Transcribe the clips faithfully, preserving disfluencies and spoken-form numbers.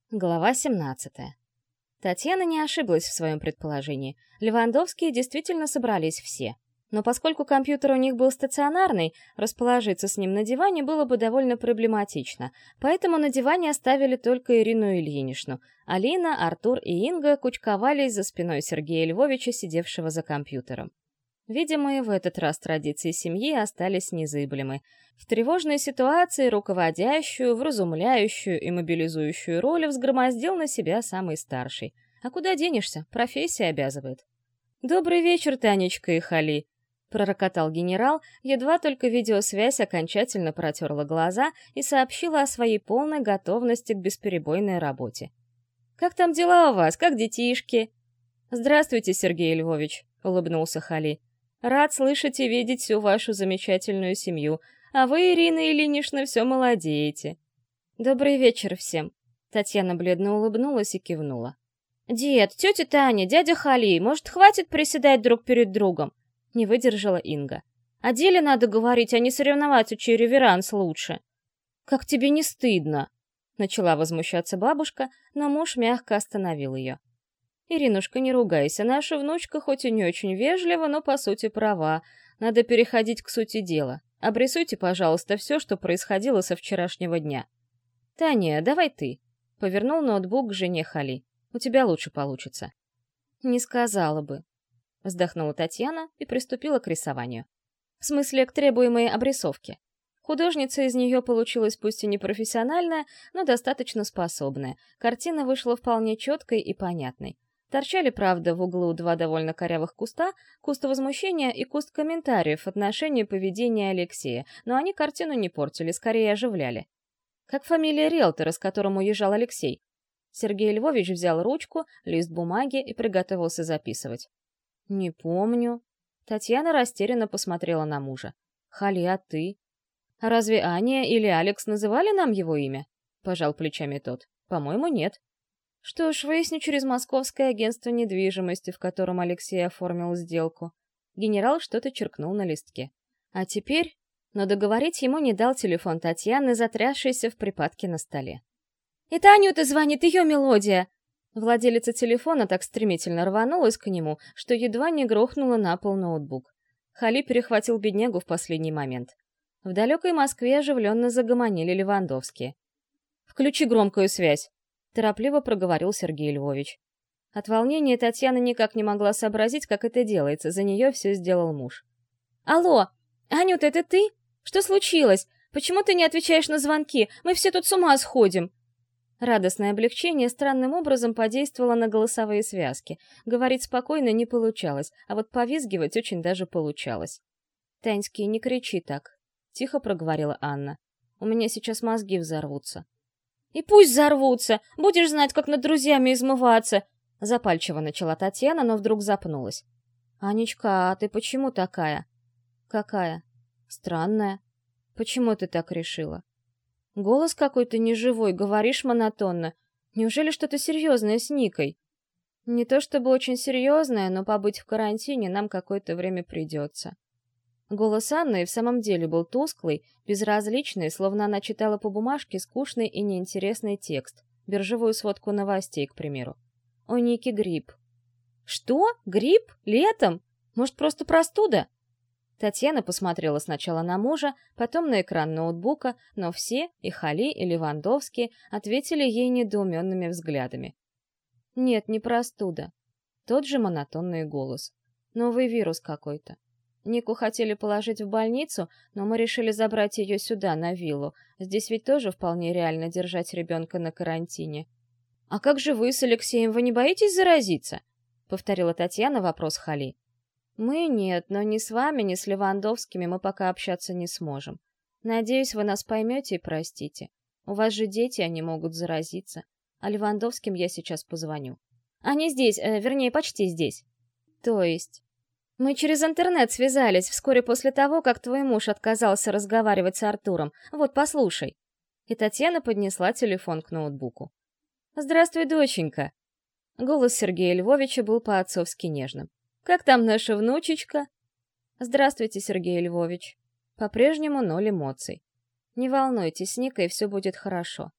Глава семнадцатая. Татьяна не ошиблась в своем предположении. Левандовские действительно собрались все. Но поскольку компьютер у них был стационарный, расположиться с ним на диване было бы довольно проблематично. Поэтому на диване оставили только Ирину Ильиничну. Алина, Артур и Инга кучковались за спиной Сергея Львовича, сидевшего за компьютером. Видимо, и в этот раз традиции семьи остались незыблемы. В тревожной ситуации руководящую, вразумляющую и мобилизующую роль взгромоздил на себя самый старший. А куда денешься? Профессия обязывает. «Добрый вечер, Танечка и Хали», — пророкотал генерал, едва только видеосвязь окончательно протерла глаза и сообщила о своей полной готовности к бесперебойной работе. «Как там дела у вас? Как детишки?» «Здравствуйте, Сергей Львович», — улыбнулся Хали. «Рад слышать и видеть всю вашу замечательную семью, а вы, Ирина Ильинична, все молодеете». «Добрый вечер всем», — Татьяна бледно улыбнулась и кивнула. «Дед, тетя Таня, дядя Хали, может, хватит приседать друг перед другом?» — не выдержала Инга. «О деле надо говорить, а не соревноваться, чей реверанс лучше». «Как тебе не стыдно?» — начала возмущаться бабушка, но муж мягко остановил ее. «Иринушка, не ругайся, наша внучка хоть и не очень вежлива, но по сути права. Надо переходить к сути дела. Обрисуйте, пожалуйста, все, что происходило со вчерашнего дня». «Таня, давай ты», — повернул ноутбук к жене Хали. «У тебя лучше получится». «Не сказала бы», — вздохнула Татьяна и приступила к рисованию. В смысле, к требуемой обрисовке. Художница из нее получилась пусть и не профессиональная, но достаточно способная. Картина вышла вполне четкой и понятной. Торчали, правда, в углу два довольно корявых куста, куст возмущения и куст комментариев в отношении поведения Алексея, но они картину не портили, скорее оживляли. Как фамилия риэлтора, с которым уезжал Алексей? Сергей Львович взял ручку, лист бумаги и приготовился записывать. «Не помню». Татьяна растерянно посмотрела на мужа. «Хали, а ты?» «А разве Аня или Алекс называли нам его имя?» Пожал плечами тот. «По-моему, нет». Что ж, выясню через московское агентство недвижимости, в котором Алексей оформил сделку. Генерал что-то черкнул на листке. А теперь... Но договорить ему не дал телефон Татьяны, затрясшийся в припадке на столе. «Это Анюта звонит, ее мелодия!» Владелица телефона так стремительно рванулась к нему, что едва не грохнула на пол ноутбук. Хали перехватил беднягу в последний момент. В далекой Москве оживленно загомонили левандовские. «Включи громкую связь!» торопливо проговорил Сергей Львович. От волнения Татьяна никак не могла сообразить, как это делается, за нее все сделал муж. «Алло! Анюта, это ты? Что случилось? Почему ты не отвечаешь на звонки? Мы все тут с ума сходим!» Радостное облегчение странным образом подействовало на голосовые связки. Говорить спокойно не получалось, а вот повизгивать очень даже получалось. «Таньский, не кричи так», — тихо проговорила Анна. «У меня сейчас мозги взорвутся». «И пусть взорвутся! Будешь знать, как над друзьями измываться!» Запальчиво начала Татьяна, но вдруг запнулась. «Анечка, а ты почему такая?» «Какая?» «Странная. Почему ты так решила?» «Голос какой-то неживой, говоришь монотонно. Неужели что-то серьезное с Никой?» «Не то чтобы очень серьезное, но побыть в карантине нам какое-то время придется». Голос Анны и в самом деле был тусклый, безразличный, словно она читала по бумажке скучный и неинтересный текст, биржевую сводку новостей, к примеру. «У Ники грипп». «Что? Грипп? Летом? Может, просто простуда?» Татьяна посмотрела сначала на мужа, потом на экран ноутбука, но все, и Хали, и Левандовские, ответили ей недоуменными взглядами. «Нет, не простуда». Тот же монотонный голос. «Новый вирус какой-то. Нику хотели положить в больницу, но мы решили забрать ее сюда, на виллу. Здесь ведь тоже вполне реально держать ребенка на карантине». «А как же вы с Алексеем? Вы не боитесь заразиться?» — повторила Татьяна вопрос Хали. «Мы нет, но ни с вами, ни с Левандовскими мы пока общаться не сможем. Надеюсь, вы нас поймете и простите. У вас же дети, они могут заразиться. А Левандовским я сейчас позвоню». «Они здесь, э, вернее, почти здесь». «То есть?» «Мы через интернет связались вскоре после того, как твой муж отказался разговаривать с Артуром. Вот, послушай». И Татьяна поднесла телефон к ноутбуку. «Здравствуй, доченька». Голос Сергея Львовича был по-отцовски нежным. «Как там наша внучечка?» «Здравствуйте, Сергей Львович». По-прежнему ноль эмоций. «Не волнуйтесь, с Никой все будет хорошо».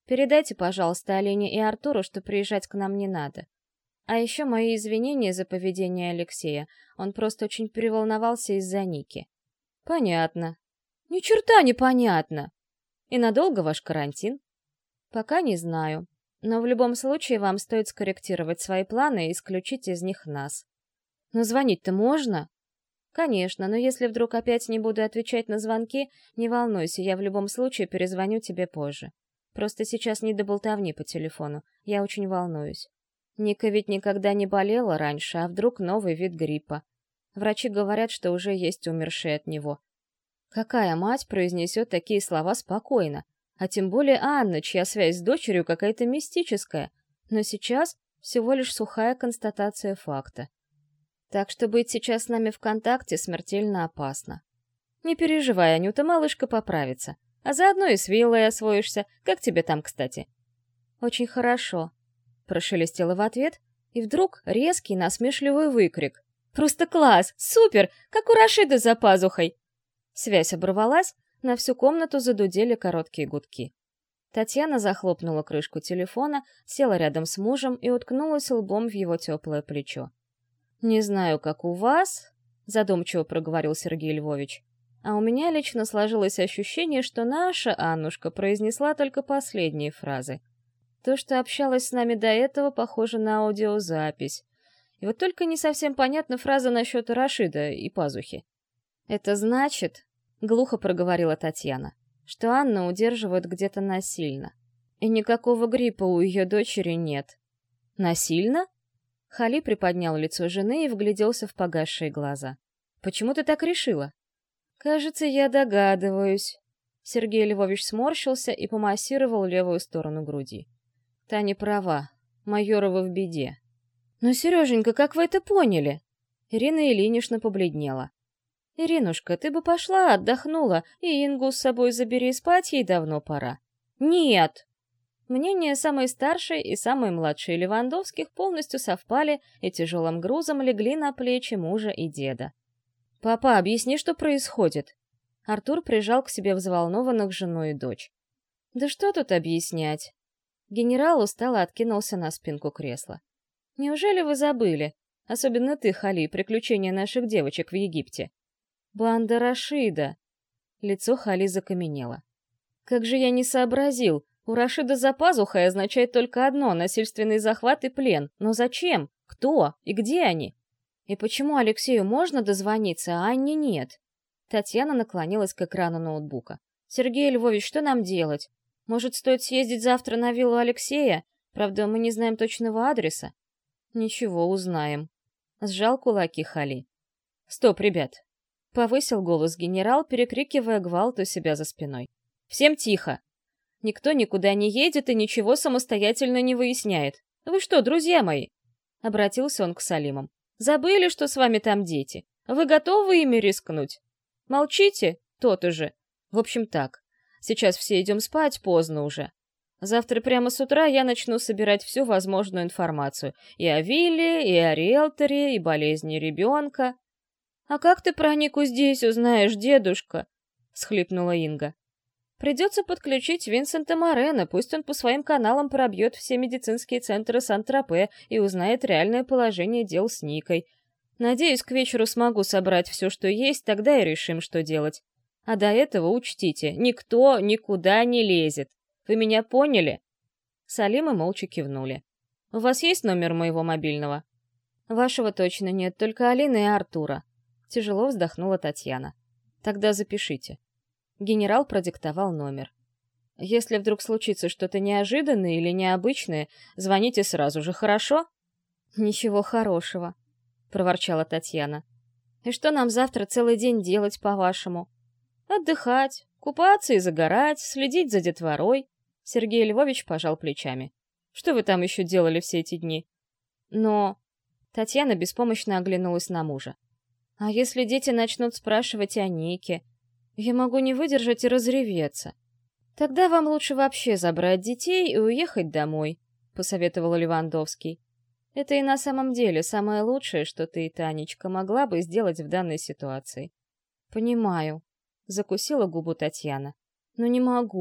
Передайте, пожалуйста, Алине и Артуру, что приезжать к нам не надо. А еще мои извинения за поведение Алексея. Он просто очень переволновался из-за Ники. Понятно. Ни черта не понятно. И надолго ваш карантин? Пока не знаю. Но в любом случае вам стоит скорректировать свои планы и исключить из них нас. Но звонить-то можно? Конечно, но если вдруг опять не буду отвечать на звонки, не волнуйся, я в любом случае перезвоню тебе позже. Просто сейчас не до болтовни по телефону, я очень волнуюсь. Ника ведь никогда не болела раньше, а вдруг новый вид гриппа. Врачи говорят, что уже есть умершие от него. Какая мать произнесет такие слова спокойно? А тем более Анна, чья связь с дочерью какая-то мистическая. Но сейчас всего лишь сухая констатация факта. Так что быть сейчас с нами в контакте смертельно опасно. Не переживай, Анюта, малышка поправится. А заодно и с виллой освоишься. Как тебе там, кстати? Очень хорошо. Прошелестела в ответ, и вдруг резкий насмешливый выкрик. Просто класс! Супер! Как у Рашида за пазухой! Связь оборвалась, на всю комнату задудели короткие гудки. Татьяна захлопнула крышку телефона, села рядом с мужем и уткнулась лбом в его теплое плечо. «Не знаю, как у вас», — задумчиво проговорил Сергей Львович, «а у меня лично сложилось ощущение, что наша Аннушка произнесла только последние фразы. То, что общалась с нами до этого, похоже на аудиозапись. И вот только не совсем понятна фраза насчет Рашида и пазухи. «Это значит, — глухо проговорила Татьяна, — что Анну удерживают где-то насильно. И никакого гриппа у ее дочери нет». «Насильно?» Хали приподнял лицо жены и вгляделся в погасшие глаза. «Почему ты так решила?» «Кажется, я догадываюсь». Сергей Львович сморщился и помассировал левую сторону груди. «Таня права. Майорова в беде». «Но, Сереженька, как вы это поняли?» Ирина Ильинична побледнела. «Иринушка, ты бы пошла, отдохнула, и Ингу с собой забери, спать ей давно пора». «Нет!» Мнения самой старшей и самой младшей Левандовских полностью совпали и тяжелым грузом легли на плечи мужа и деда. «Папа, объясни, что происходит?» Артур прижал к себе взволнованных жену и дочь. «Да что тут объяснять?» Генерал устало откинулся на спинку кресла. «Неужели вы забыли? Особенно ты, Хали, приключения наших девочек в Египте». «Банда Рашида!» Лицо Хали закаменело. «Как же я не сообразил! У Рашида за пазухой означает только одно — насильственный захват и плен. Но зачем? Кто? И где они? И почему Алексею можно дозвониться, а Анне нет?» Татьяна наклонилась к экрану ноутбука. «Сергей Львович, что нам делать? Может, стоит съездить завтра на виллу Алексея? Правда, мы не знаем точного адреса». «Ничего, узнаем». Сжал кулаки Хали. «Стоп, ребят!» Повысил голос генерал, перекрикивая гвалт у себя за спиной. «Всем тихо! Никто никуда не едет и ничего самостоятельно не выясняет. Вы что, друзья мои?» Обратился он к Салимам. «Забыли, что с вами там дети? Вы готовы ими рискнуть? Молчите? То-то же. В общем так, сейчас все идем спать, поздно уже. Завтра прямо с утра я начну собирать всю возможную информацию. И о вилле, и о риэлторе, и болезни ребенка». «А как ты про Нику здесь узнаешь, дедушка?» — схлипнула Инга. «Придется подключить Винсента Морена, пусть он по своим каналам пробьет все медицинские центры Сан-Тропе и узнает реальное положение дел с Никой. Надеюсь, к вечеру смогу собрать все, что есть, тогда и решим, что делать. А до этого учтите, никто никуда не лезет. Вы меня поняли?» Салимы молча кивнули. «У вас есть номер моего мобильного?» «Вашего точно нет, только Алины и Артура». Тяжело вздохнула Татьяна. «Тогда запишите». Генерал продиктовал номер. «Если вдруг случится что-то неожиданное или необычное, звоните сразу же, хорошо?» «Ничего хорошего», — проворчала Татьяна. «И что нам завтра целый день делать, по-вашему?» «Отдыхать, купаться и загорать, следить за детворой». Сергей Львович пожал плечами. «Что вы там еще делали все эти дни?» «Но...» Татьяна беспомощно оглянулась на мужа. «А если дети начнут спрашивать о Нике? Я могу не выдержать и разреветься. Тогда вам лучше вообще забрать детей и уехать домой», — посоветовал Левандовский. «Это и на самом деле самое лучшее, что ты, Танечка, могла бы сделать в данной ситуации». «Понимаю», — закусила губу Татьяна. «Но не могу.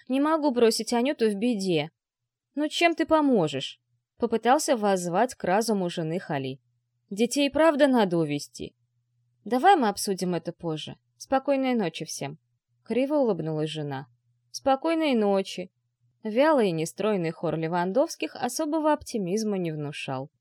Не могу бросить Анюту в беде. Ну чем ты поможешь? Попытался воззвать к разуму жены Хали. Детей правда надо увести. Давай мы обсудим это позже. Спокойной ночи всем. Криво улыбнулась жена. Спокойной ночи. Вялый и нестройный хор Левандовских особого оптимизма не внушал.